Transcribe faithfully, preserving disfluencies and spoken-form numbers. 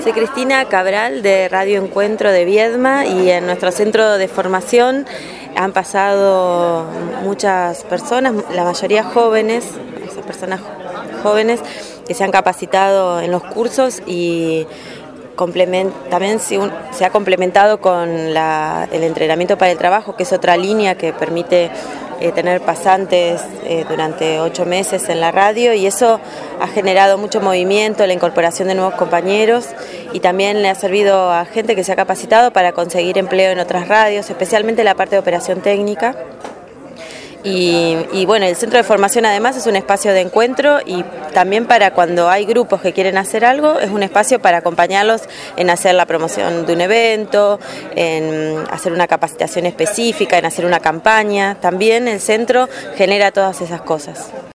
Soy Cristina Cabral de Radio Encuentro de Viedma y en nuestro centro de formación han pasado muchas personas, la mayoría jóvenes, esas personas jóvenes que se han capacitado en los cursos y también se ha complementado con la, el entrenamiento para el trabajo, que es otra línea que permite eh, tener pasantes eh, durante ocho meses en la radio, y eso ha generado mucho movimiento, la incorporación de nuevos compañeros, y también le ha servido a gente que se ha capacitado para conseguir empleo en otras radios, especialmente la parte de operación técnica. Y, y bueno, el centro de formación además es un espacio de encuentro y también para cuando hay grupos que quieren hacer algo, es un espacio para acompañarlos en hacer la promoción de un evento, en hacer una capacitación específica, en hacer una campaña. También el centro genera todas esas cosas.